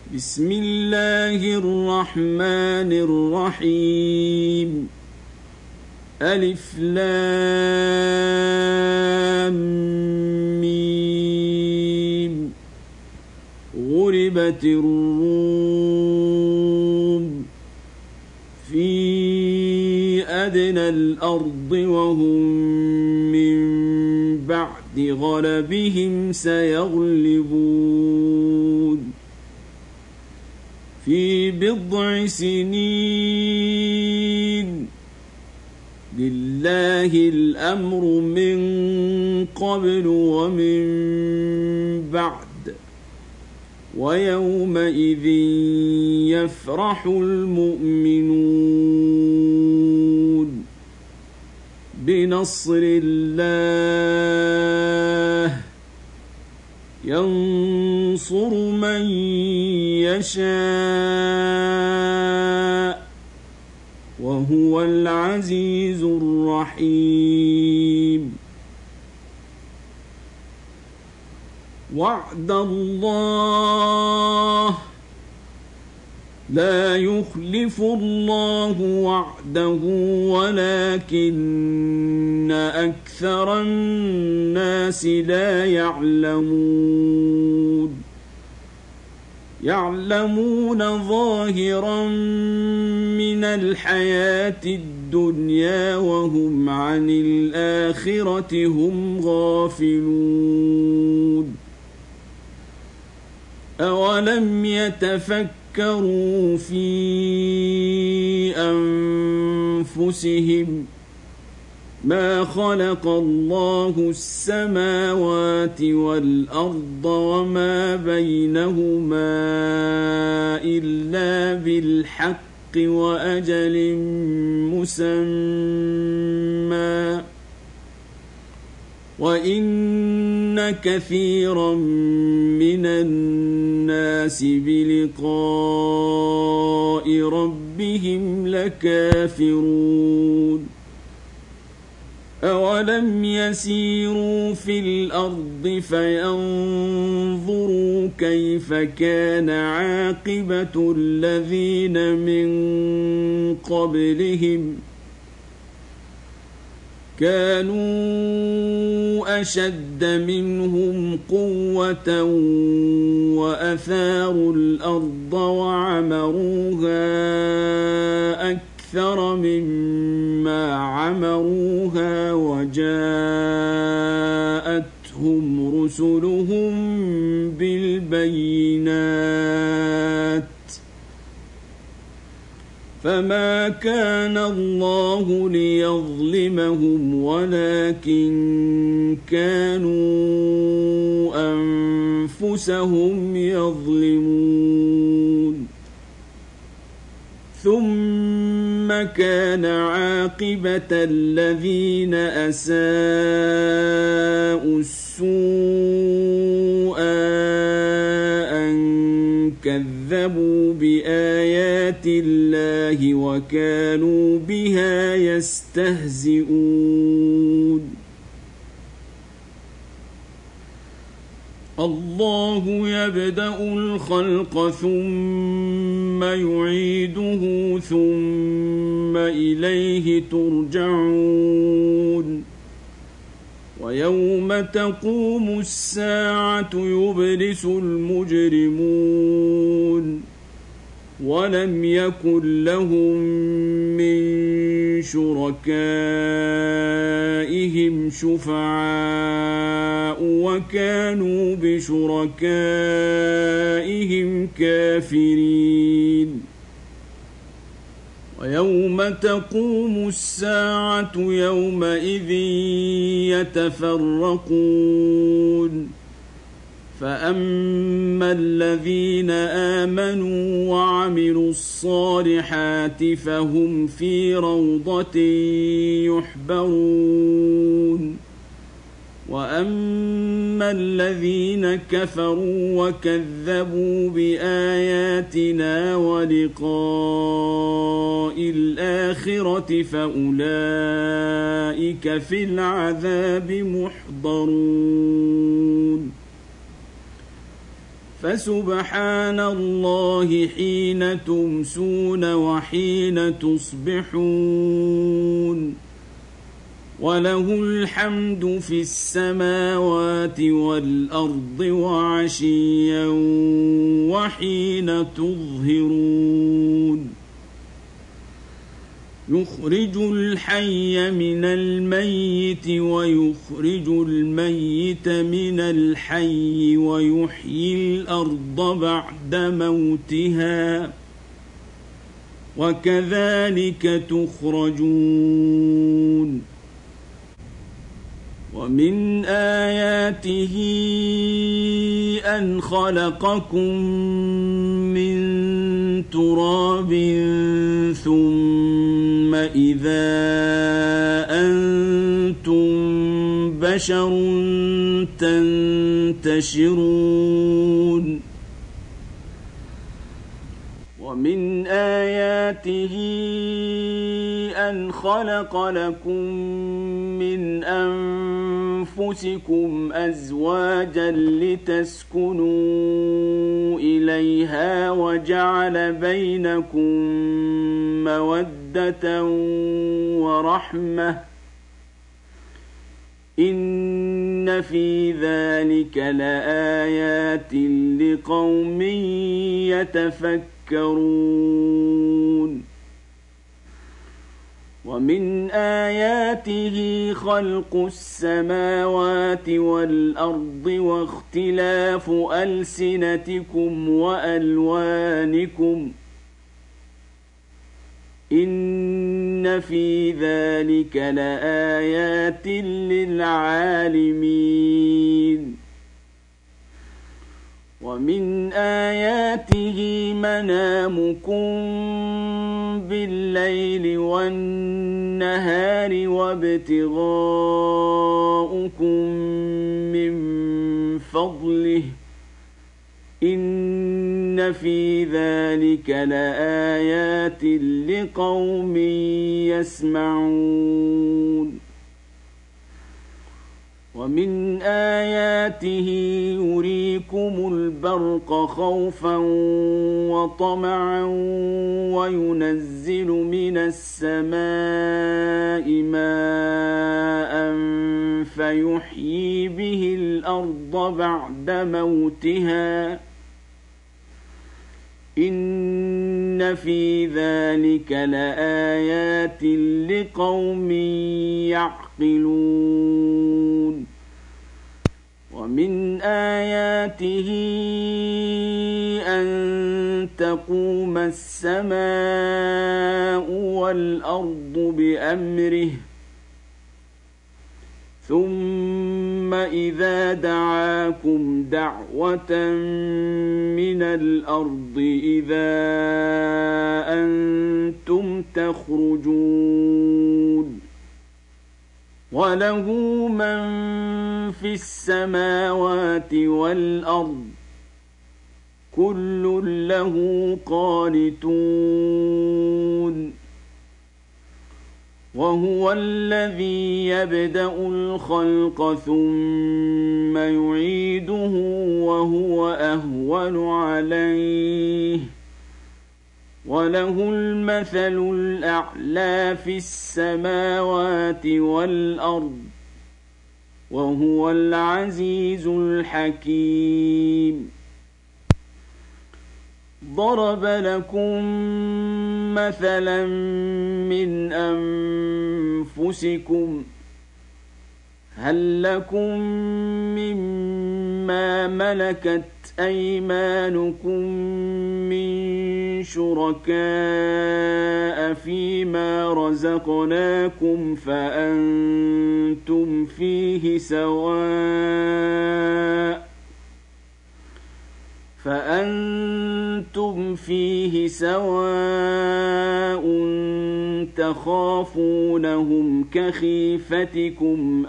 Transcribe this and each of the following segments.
بسم الله الرحمن الرحيم ألف لام ميم غلبت الروم في أدنى الأرض وهم من بعد غلبهم سيغلبون في بضع سنين لله الأمر من قبل ومن بعد ويومئذ يفرح المؤمنون بنصر الله ينصر من يشاء وهو العزيز الرحيم وعد الله لا يخلف الله وعده ولكن أكثر الناس لا يعلمون ظاهرا من الحياة الدنيا وهم عن الآخرة هم غافلون أولم يتفكروا في أنفسهم ما خلق الله السماوات والأرض وما بينهما إلا بالحق وأجل مسمى وإن كثيرا من الناس بلقاء ربهم لكافرون أولم يسيروا في الأرض فينظروا كيف كان عاقبة الذين من قبلهم كانوا أشد منهم قوة وأثاروا الأرض وعمروها أكثر مما عمروها وجاءتهم رسلهم بالبينات فما كان الله ليظلمهم ولكن كانوا أنفسهم يظلمون ثم كان عاقبة الذين أساءوا السوء أن كذبوا بآيات الله وكانوا بها يستهزئون الله يبدأ الخلق ثم يعيده ثم إليه ترجعون ويوم تقوم الساعة يبلس المجرمون ولم يكن لهم من شركائهم شفعاء وكانوا بشركائهم كافرين ويوم تقوم الساعة يومئذ يتفرقون فأما الذين آمنوا وعملوا الصالحات فهم في روضة يحبرون وأما الذين كفروا وكذبوا بآياتنا ولقاء الآخرة فأولئك في العذاب محضرون فسبحان الله حين تمسون وحين تصبحون وله الحمد في السماوات والأرض وعشيا وحين تظهرون يخرج الحي من الميت ويخرج الميت من الحي ويحيي الأرض بعد موتها وكذلك تخرجون ومن آياته أن خلقكم من تراب ثم إذا أنتم بشر تنتشرون ومن آياته أن خلق لكم من أنفسكم أزواجا لتسكنوا إليها وجعل بينكم مودة ورحمة إن في ذلك لآيات لقوم يتفكرون ومن آياته خلق السماوات والأرض واختلاف ألسنتكم وألوانكم إن في ذلك لآيات للعالمين ومن آياته منامكم بالليل والنهار وابتغاؤكم من فضله إن في ذلك لآيات لقوم يسمعون ومن آياته يريكم البرق خوفا وطمعا وينزل من السماء ماء فيحيي به الأرض بعد موتها إن في ذلك لآيات لقوم يعقلون ومن آياته أن تقوم السماء والأرض بأمره ثم إذا دعاكم دعوة من الأرض إذا أنتم تخرجون وله من في السماوات والأرض كل له قانتون وهو الذي يبدأ الخلق ثم يعيده وهو أهون عليه وله المثل الأعلى في السماوات والأرض وهو العزيز الحكيم ضرب لكم مثلا من أنفسكم هل لكم مما ملكت أيمانكم من شركاء فيما رزقناكم فأنتم فيه سواء تخافونهم كخيفتكم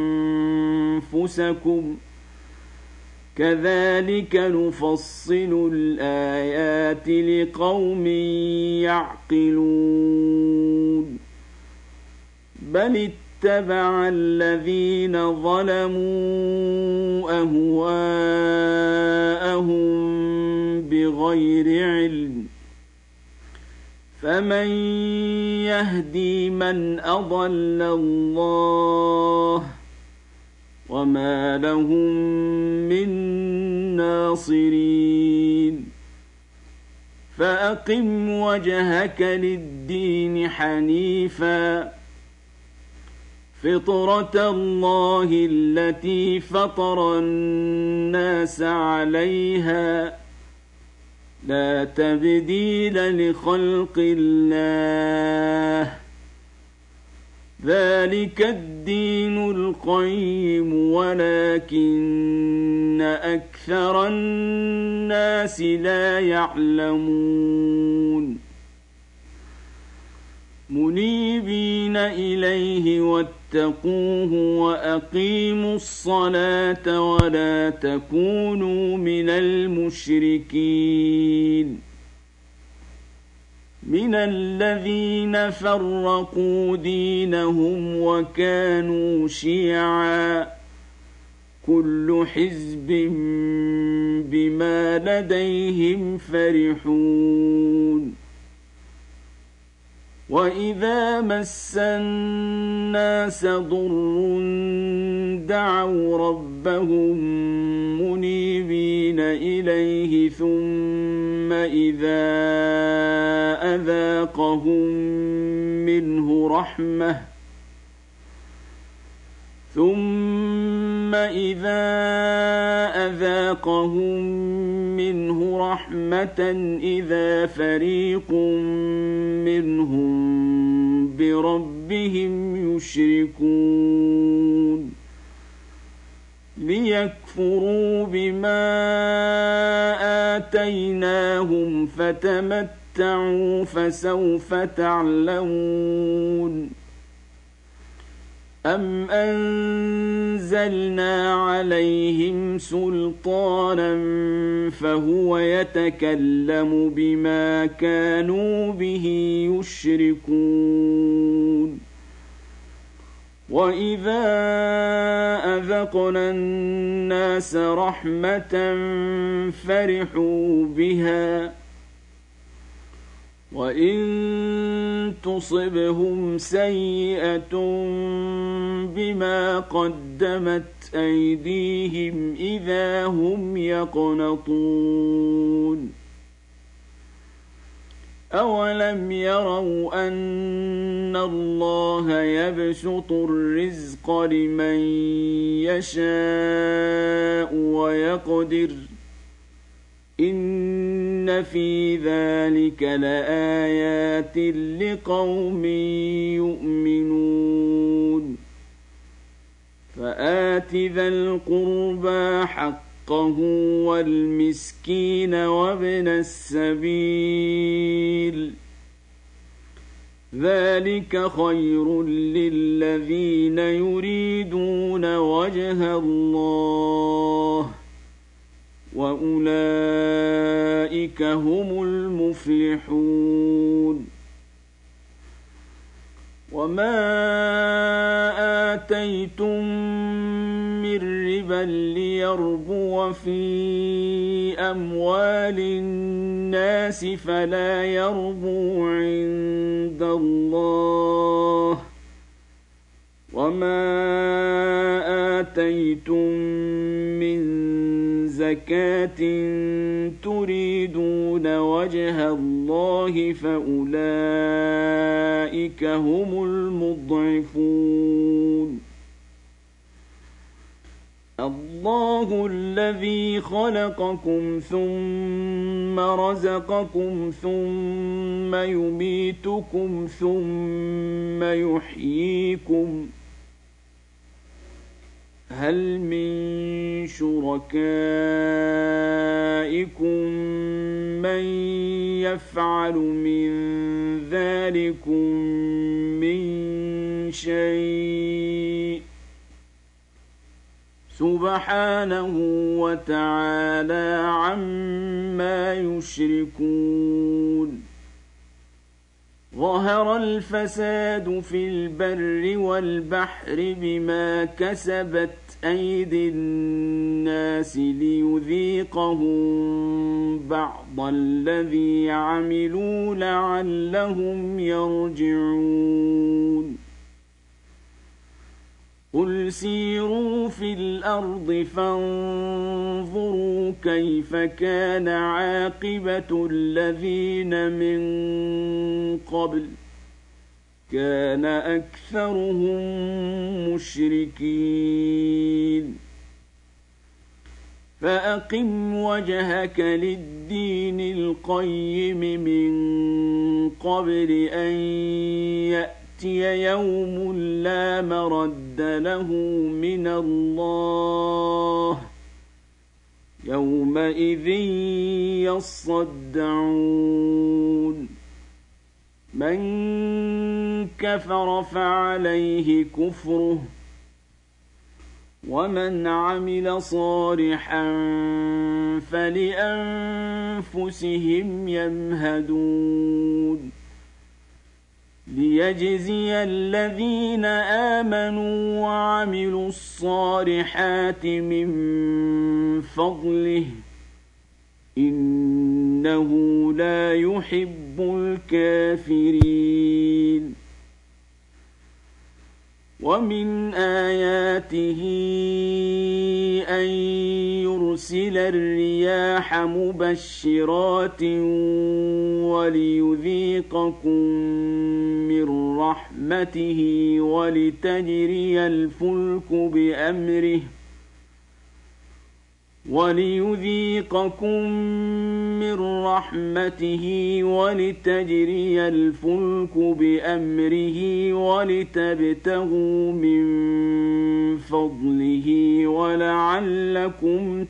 أنفسكم كذلك نفصل الآيات لقوم يعقلون بل اتبع الذين ظلموا أهواءهم بغير علم فمن يهدي من أضل الله وما لهم من ناصرين فأقم وجهك للدين حنيفا فطرة الله التي فطر الناس عليها لا تبديل لخلق الله ذلك الدين القيم ولكن أكثر الناس لا يعلمون منيبين إليه واتقوه وأقيموا الصلاة ولا تكونوا من المشركين من الذين فرقوا دينهم وكانوا شيعا كل حزب بما لديهم فرحون وإذا مس الناس ضر دعوا ربهم منيبين إليه ثم إذا أذاقهم منه رحمة إذا فريق منهم بربهم يشركون ليكفروا بما آتيناهم فتمتعوا فسوف تعلمون أم أنزلنا عليهم سلطانا فهو يتكلم بما كانوا به يشركون وإذا أذقنا الناس رحمة فرحوا بها وإن تصبهم سيئة بما قدمت أيديهم إذا هم يقنطون أولم يروا أن الله يبسط الرزق لمن يشاء ويقدر إن في ذلك لآيات لقوم يؤمنون فآت ذا القربى حقه والمسكين وابن السبيل ذلك خير للذين يريدون وجه الله وأولئك هم المفلحون وما آتيتم من ربا ليربو في أموال الناس فلا يربو عند الله وما آتيتم من زكاة تريدون وجه الله فأولئك هم المضعفون الله الذي خلقكم ثم رزقكم ثم يميتكم ثم يحييكم هل من شركائكم من يفعل من ذلكم من شيء سبحانه وتعالى عما يشركون ظهر الفساد في البر والبحر بما كسبت أيدي الناس ليذيقهم بعض الذي عملوا لعلهم يرجعون قل سيروا في الأرض فانظروا كيف كان عاقبة الذين من قبل كان أكثرهم مشركين فأقم وجهك للدين القيم من قبل أن يأتي يوم لا مرد له من الله يومئذ يصدعون من كفر فعليه كفره ومن عمل صالحا فلأنفسهم يمهدون ليجزي الذين آمنوا وعملوا الصالحات من فضله إنه لا يحب الكافرين ومن آياته أن يرسل الرياح مبشرات وليذيقكم من رحمته ولتجري الفلك بأمره ولتبتغوا من فضله ولعلكم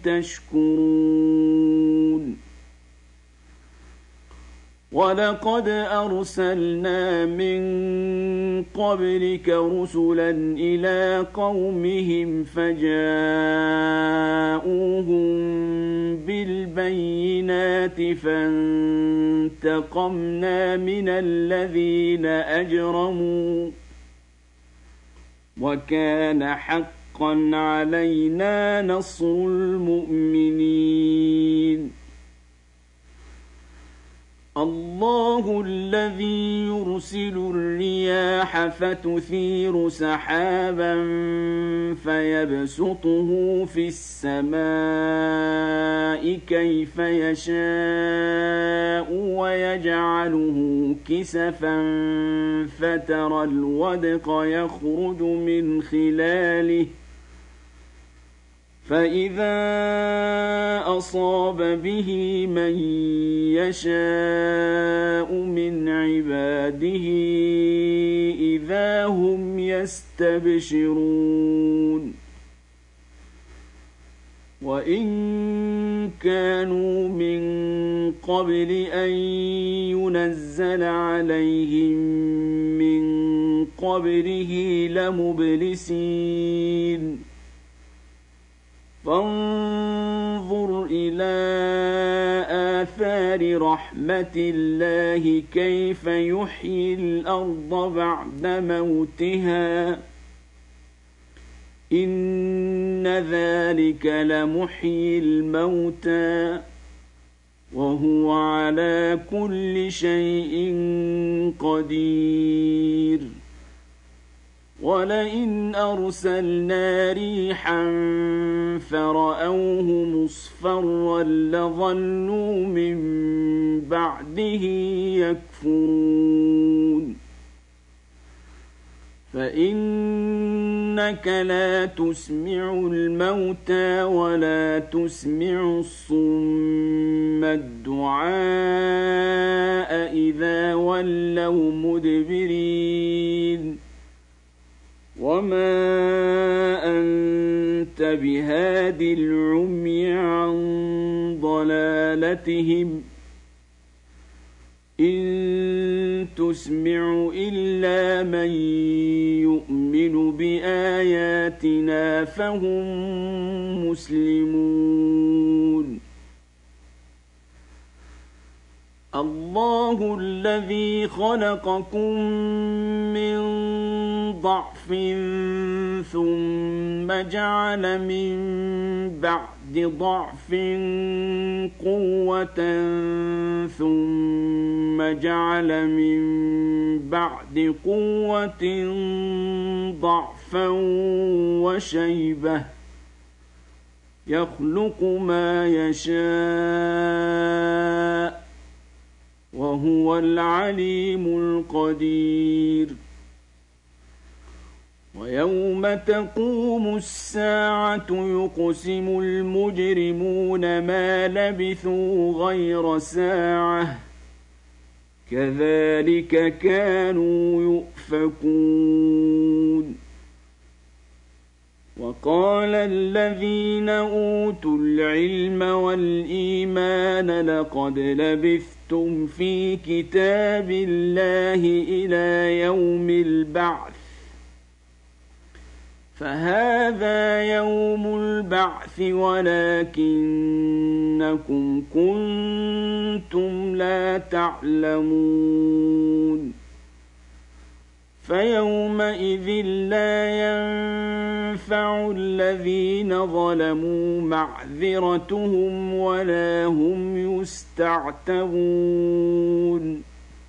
تشكرون ولقد أرسلنا من قبلك رسلا إلى قومهم فجاءوهم بالبينات فانتقمنا من الذين أجرموا وكان حقا علينا نصر المؤمنين الله الذي يرسل الرياح فتثير سحابا فيبسطه في السماء كيف يشاء ويجعله كسفا فترى الودق يخرج من خلاله فإذا أصاب به من يشاء من عباده إذا هم يستبشرون وإن كانوا من قبل أن ينزل عليهم من قبله لمبلسين فانظر إلى آثار رحمة الله كيف يحيي الأرض بعد موتها إن ذلك لمحيي الموتى وهو على كل شيء قدير ولئن أرسلنا ريحا فرأوه مصفرا لظلوا من بعده يكفرون فإنك لا تسمع الموتى ولا تسمع الصم الدعاء إذا ولوا مدبرين وما أنت بهاد العمي عن ضلالتهم إن تسمع إلا من يؤمن بآياتنا فهم مسلمون الله الذي خلقكم من ضعف ثم جعل من بعد ضعف قوة ثم جعل من بعد قوة ضعفا وشيبة يخلق ما يشاء وهو العليم القدير ويوم تقوم الساعة يقسم المجرمون ما لبثوا غير ساعة كذلك كانوا يؤفكون وقال الذين أوتوا العلم والإيمان لقد لبثتم في كتاب الله إلى يوم البعث فهذا يوم البعث ولكنكم كنتم لا تعلمون فيومئذ لا ينفع الذين ظلموا معذرتهم ولا هم يستعتبون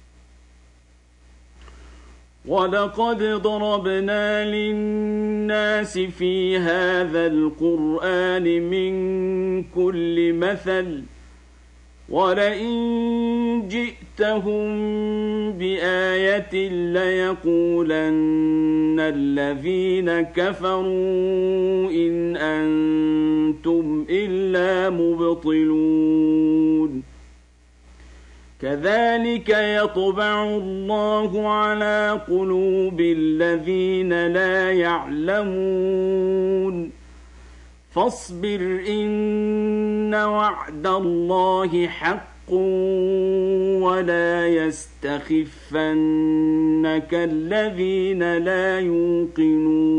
ولقد ضربنا للناس في هذا القرآن من كل مثل ولئن جئتهم بآية ليقولن الذين كفروا إن أنتم إلا مبطلون كذلك يطبع الله على قلوب الذين لا يعلمون فاصبر إن وعد الله حق ولا يستخفنك الذين لا يوقنون